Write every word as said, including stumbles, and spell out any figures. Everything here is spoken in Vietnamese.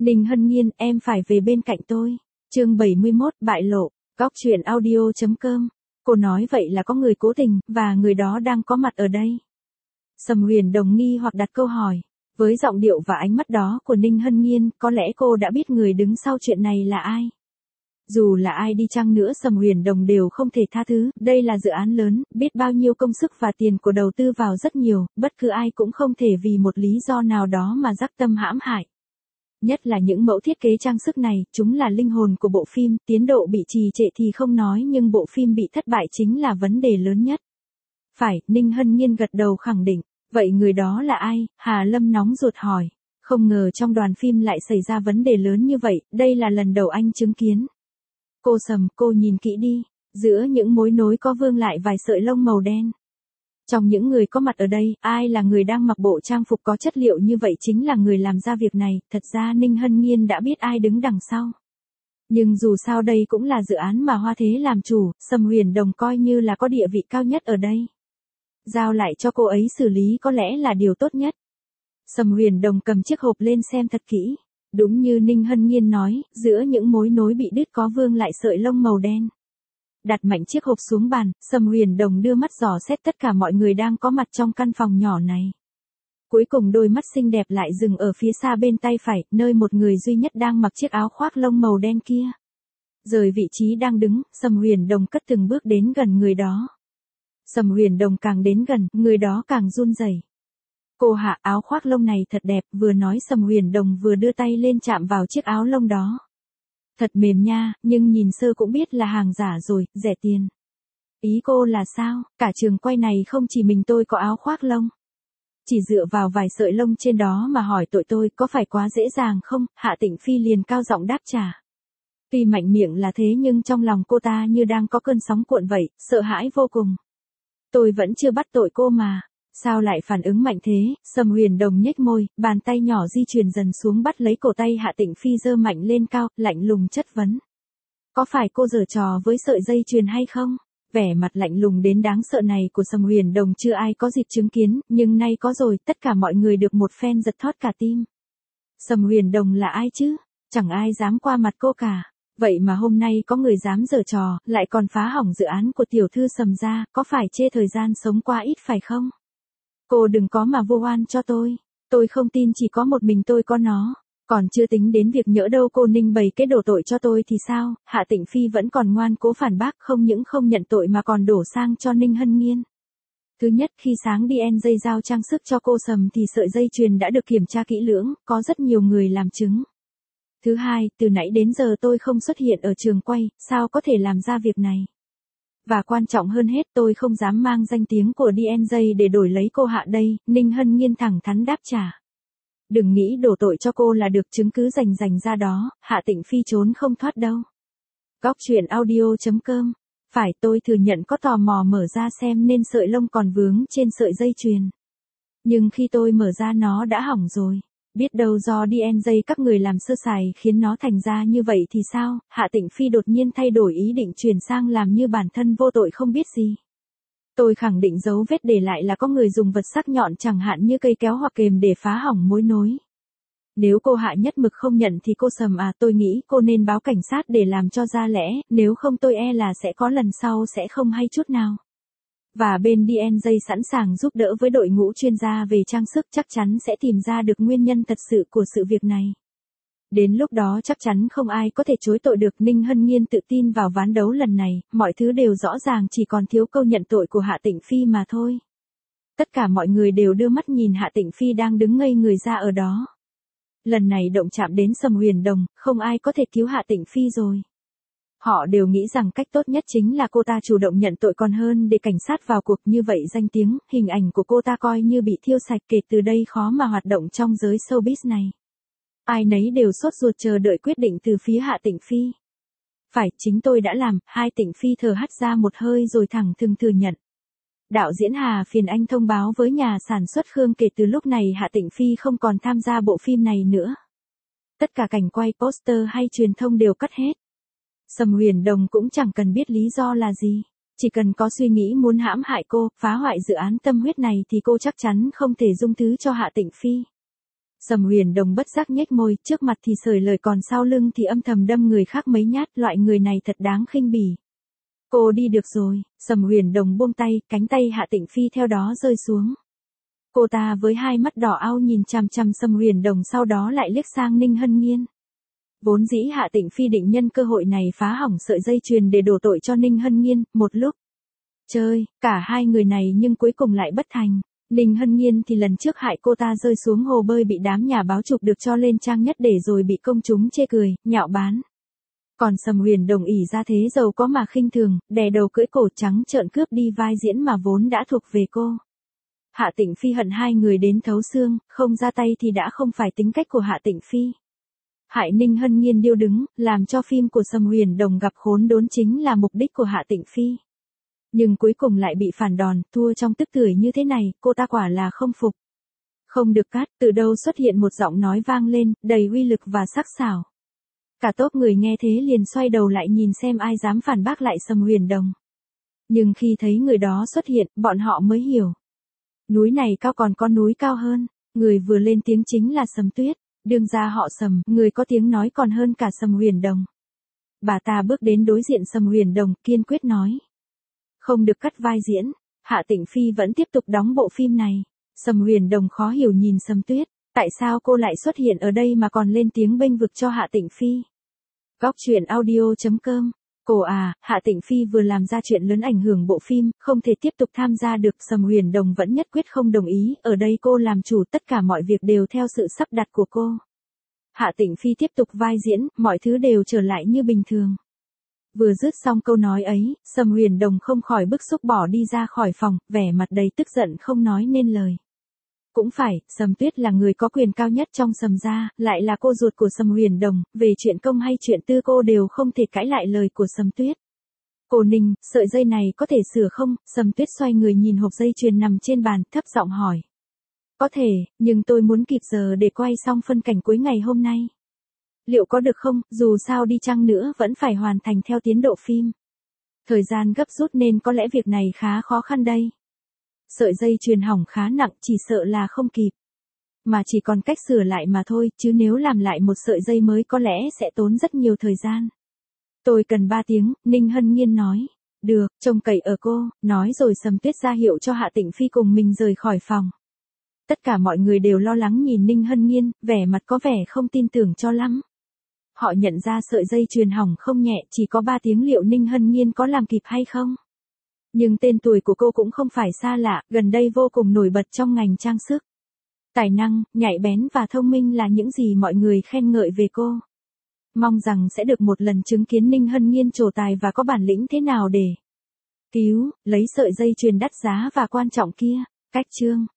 Ninh Hân Nhiên, em phải về bên cạnh tôi. Chương bảy mươi mốt, bại lộ. Góc truyện audio chấm com. Cô nói vậy là có người cố tình, và người đó đang có mặt ở đây. Sầm Huyền Đồng nghi hoặc đặt câu hỏi. Với giọng điệu và ánh mắt đó của Ninh Hân Nhiên, có lẽ cô đã biết người đứng sau chuyện này là ai. Dù là ai đi chăng nữa, Sầm Huyền Đồng đều không thể tha thứ, đây là dự án lớn, biết bao nhiêu công sức và tiền của đầu tư vào rất nhiều, bất cứ ai cũng không thể vì một lý do nào đó mà dắc tâm hãm hại. Nhất là những mẫu thiết kế trang sức này, chúng là linh hồn của bộ phim, tiến độ bị trì trệ thì không nói nhưng bộ phim bị thất bại chính là vấn đề lớn nhất. Phải, Ninh Hân Nhiên gật đầu khẳng định. Vậy người đó là ai? Hà Lâm nóng ruột hỏi. Không ngờ trong đoàn phim lại xảy ra vấn đề lớn như vậy, đây là lần đầu anh chứng kiến. Cô Sầm, cô nhìn kỹ đi, giữa những mối nối có vương lại vài sợi lông màu đen. Trong những người có mặt ở đây, ai là người đang mặc bộ trang phục có chất liệu như vậy chính là người làm ra việc này, thật ra Ninh Hân Nhiên đã biết ai đứng đằng sau. Nhưng dù sao đây cũng là dự án mà Hoa Thế làm chủ, Sầm Huyền Đồng coi như là có địa vị cao nhất ở đây. Giao lại cho cô ấy xử lý có lẽ là điều tốt nhất. Sầm Huyền Đồng cầm chiếc hộp lên xem thật kỹ. Đúng như Ninh Hân Nhiên nói, giữa những mối nối bị đứt có vương lại sợi lông màu đen. Đặt mạnh chiếc hộp xuống bàn, Sầm Huyền Đồng đưa mắt dò xét tất cả mọi người đang có mặt trong căn phòng nhỏ này. Cuối cùng đôi mắt xinh đẹp lại dừng ở phía xa bên tay phải, nơi một người duy nhất đang mặc chiếc áo khoác lông màu đen kia. Rời vị trí đang đứng, Sầm Huyền Đồng cất từng bước đến gần người đó. Sầm Huyền Đồng càng đến gần, người đó càng run rẩy. Cô Hạ, áo khoác lông này thật đẹp, vừa nói Sầm Huyền Đồng vừa đưa tay lên chạm vào chiếc áo lông đó. Thật mềm nha, nhưng nhìn sơ cũng biết là hàng giả rồi, rẻ tiền. Ý cô là sao? Cả trường quay này không chỉ mình tôi có áo khoác lông. Chỉ dựa vào vài sợi lông trên đó mà hỏi tội tôi có phải quá dễ dàng không? Hạ Tịnh Phi liền cao giọng đáp trả. Tuy mạnh miệng là thế nhưng trong lòng cô ta như đang có cơn sóng cuộn vậy, sợ hãi vô cùng. Tôi vẫn chưa bắt tội cô mà. Sao lại phản ứng mạnh thế? Sầm Huyền Đồng nhếch môi, bàn tay nhỏ di chuyển dần xuống bắt lấy cổ tay Hạ Tịnh Phi giơ mạnh lên cao, lạnh lùng chất vấn. Có phải cô giở trò với sợi dây chuyền hay không? Vẻ mặt lạnh lùng đến đáng sợ này của Sầm Huyền Đồng chưa ai có dịp chứng kiến, nhưng nay có rồi, tất cả mọi người được một phen giật thót cả tim. Sầm Huyền Đồng là ai chứ? Chẳng ai dám qua mặt cô cả. Vậy mà hôm nay có người dám giở trò, lại còn phá hỏng dự án của tiểu thư Sầm gia, có phải chê thời gian sống quá ít phải không? Cô đừng có mà vô oan cho tôi. Tôi không tin chỉ có một mình tôi có nó. Còn chưa tính đến việc nhỡ đâu cô Ninh bày cái đổ tội cho tôi thì sao? Hạ Tịnh Phi vẫn còn ngoan cố phản bác, không những không nhận tội mà còn đổ sang cho Ninh Hân Nhiên. Thứ nhất, khi sáng đi en dây giao trang sức cho cô Sầm thì sợi dây chuyền đã được kiểm tra kỹ lưỡng, có rất nhiều người làm chứng. Thứ hai, từ nãy đến giờ tôi không xuất hiện ở trường quay, sao có thể làm ra việc này? Và quan trọng hơn hết, tôi không dám mang danh tiếng của đê en gi để đổi lấy cô Hạ đây, Ninh Hân Nhiên thẳng thắn đáp trả. Đừng nghĩ đổ tội cho cô là được, chứng cứ rành rành ra đó, Hạ Tịnh Phi trốn không thoát đâu. Góc truyện audio chấm com. Phải, tôi thừa nhận có tò mò mở ra xem nên sợi lông còn vướng trên sợi dây chuyền. Nhưng khi tôi mở ra nó đã hỏng rồi. Biết đâu do đê en gi các người làm sơ sài khiến nó thành ra như vậy thì sao? Hạ Tịnh Phi đột nhiên thay đổi ý định chuyển sang làm như bản thân vô tội không biết gì. Tôi khẳng định dấu vết để lại là có người dùng vật sắc nhọn chẳng hạn như cây kéo hoặc kềm để phá hỏng mối nối. Nếu cô Hạ nhất mực không nhận thì cô Sầm à, tôi nghĩ cô nên báo cảnh sát để làm cho ra lẽ, nếu không tôi e là sẽ có lần sau sẽ không hay chút nào. Và bên đê en gi sẵn sàng giúp đỡ với đội ngũ chuyên gia về trang sức, chắc chắn sẽ tìm ra được nguyên nhân thật sự của sự việc này. Đến lúc đó chắc chắn không ai có thể chối tội được. Ninh Hân Nhiên tự tin vào ván đấu lần này, mọi thứ đều rõ ràng, chỉ còn thiếu câu nhận tội của Hạ Tịnh Phi mà thôi. Tất cả mọi người đều đưa mắt nhìn Hạ Tịnh Phi đang đứng ngây người ra ở đó. Lần này động chạm đến Sầm Huyền Đồng, không ai có thể cứu Hạ Tịnh Phi rồi. Họ đều nghĩ rằng cách tốt nhất chính là cô ta chủ động nhận tội còn hơn để cảnh sát vào cuộc, như vậy danh tiếng, hình ảnh của cô ta coi như bị thiêu sạch, kể từ đây khó mà hoạt động trong giới showbiz này. Ai nấy đều sốt ruột chờ đợi quyết định từ phía Hạ Tịnh Phi. Phải, chính tôi đã làm, hai Tịnh Phi thở hắt ra một hơi rồi thẳng thừng thừa nhận. Đạo diễn Hà phiền anh thông báo với nhà sản xuất Khương kể từ lúc này Hạ Tịnh Phi không còn tham gia bộ phim này nữa. Tất cả cảnh quay, poster hay truyền thông đều cắt hết. Sầm Huyền Đồng cũng chẳng cần biết lý do là gì. Chỉ cần có suy nghĩ muốn hãm hại cô, phá hoại dự án tâm huyết này thì cô chắc chắn không thể dung thứ cho Hạ Tịnh Phi. Sầm Huyền Đồng bất giác nhếch môi, trước mặt thì sởi lời còn sau lưng thì âm thầm đâm người khác mấy nhát, loại người này thật đáng khinh bỉ. Cô đi được rồi, Sầm Huyền Đồng buông tay, cánh tay Hạ Tịnh Phi theo đó rơi xuống. Cô ta với hai mắt đỏ ao nhìn chằm chằm Sầm Huyền Đồng, sau đó lại liếc sang Ninh Hân Nhiên. Vốn dĩ Hạ Tịnh Phi định nhân cơ hội này phá hỏng sợi dây chuyền để đổ tội cho Ninh Hân Nhiên, một lúc chơi, cả hai người này nhưng cuối cùng lại bất thành. Ninh Hân Nhiên thì lần trước hại cô ta rơi xuống hồ bơi bị đám nhà báo chụp được cho lên trang nhất để rồi bị công chúng chê cười, nhạo báng. Còn Sầm Huyền Đồng ỷ ra thế giàu có mà khinh thường, đè đầu cưỡi cổ trắng trợn cướp đi vai diễn mà vốn đã thuộc về cô. Hạ Tịnh Phi hận hai người đến thấu xương, không ra tay thì đã không phải tính cách của Hạ Tịnh Phi. Hại Ninh Hân Nhiên điêu đứng, làm cho phim của Sầm Huyền Đồng gặp khốn đốn chính là mục đích của Hạ Tịnh Phi. Nhưng cuối cùng lại bị phản đòn, thua trong tức tưởi như thế này, cô ta quả là không phục. Không được cắt, từ đâu xuất hiện một giọng nói vang lên, đầy uy lực và sắc sảo. Cả tốp người nghe thế liền xoay đầu lại nhìn xem ai dám phản bác lại Sầm Huyền Đồng. Nhưng khi thấy người đó xuất hiện, bọn họ mới hiểu. Núi này cao còn có núi cao hơn, người vừa lên tiếng chính là Sầm Tuyết, đương gia họ Sầm, người có tiếng nói còn hơn cả Sầm Huyền Đồng. Bà ta bước đến đối diện Sầm Huyền Đồng, kiên quyết nói. Không được cắt vai diễn, Hạ Tịnh Phi vẫn tiếp tục đóng bộ phim này. Sầm Huyền Đồng khó hiểu nhìn Sầm Tuyết, tại sao cô lại xuất hiện ở đây mà còn lên tiếng bênh vực cho Hạ Tịnh Phi. Góc truyện audio chấm com. Cô à, Hạ Tịnh Phi vừa làm ra chuyện lớn ảnh hưởng bộ phim, không thể tiếp tục tham gia được. Sầm Huyền Đồng vẫn nhất quyết không đồng ý, ở đây cô làm chủ, tất cả mọi việc đều theo sự sắp đặt của cô. Hạ Tịnh Phi tiếp tục vai diễn, mọi thứ đều trở lại như bình thường. Vừa dứt xong câu nói ấy, Sầm Huyền Đồng không khỏi bức xúc bỏ đi ra khỏi phòng, vẻ mặt đầy tức giận không nói nên lời. Cũng phải, Sầm Tuyết là người có quyền cao nhất trong Sầm gia, lại là cô ruột của Sầm Huyền Đồng, về chuyện công hay chuyện tư cô đều không thể cãi lại lời của Sầm Tuyết. Cô Ninh, sợi dây này có thể sửa không? Sầm Tuyết xoay người nhìn hộp dây chuyền nằm trên bàn, thấp giọng hỏi. Có thể, nhưng tôi muốn kịp giờ để quay xong phân cảnh cuối ngày hôm nay. Liệu có được không, dù sao đi chăng nữa vẫn phải hoàn thành theo tiến độ phim. Thời gian gấp rút nên có lẽ việc này khá khó khăn đây. Sợi dây chuyền hỏng khá nặng, chỉ sợ là không kịp. Mà chỉ còn cách sửa lại mà thôi, chứ nếu làm lại một sợi dây mới có lẽ sẽ tốn rất nhiều thời gian. Tôi cần ba tiếng, Ninh Hân Nhiên nói. Được, trông cậy ở cô, nói rồi Sầm Tuyết ra hiệu cho Hạ Tịnh Phi cùng mình rời khỏi phòng. Tất cả mọi người đều lo lắng nhìn Ninh Hân Nhiên, vẻ mặt có vẻ không tin tưởng cho lắm. Họ nhận ra sợi dây chuyền hỏng không nhẹ, chỉ có ba tiếng liệu Ninh Hân Nhiên có làm kịp hay không. Nhưng tên tuổi của cô cũng không phải xa lạ, gần đây vô cùng nổi bật trong ngành trang sức. Tài năng, nhạy bén và thông minh là những gì mọi người khen ngợi về cô. Mong rằng sẽ được một lần chứng kiến Ninh Hân Nhiên trổ tài và có bản lĩnh thế nào để cứu, lấy sợi dây chuyền đắt giá và quan trọng kia. Cách chương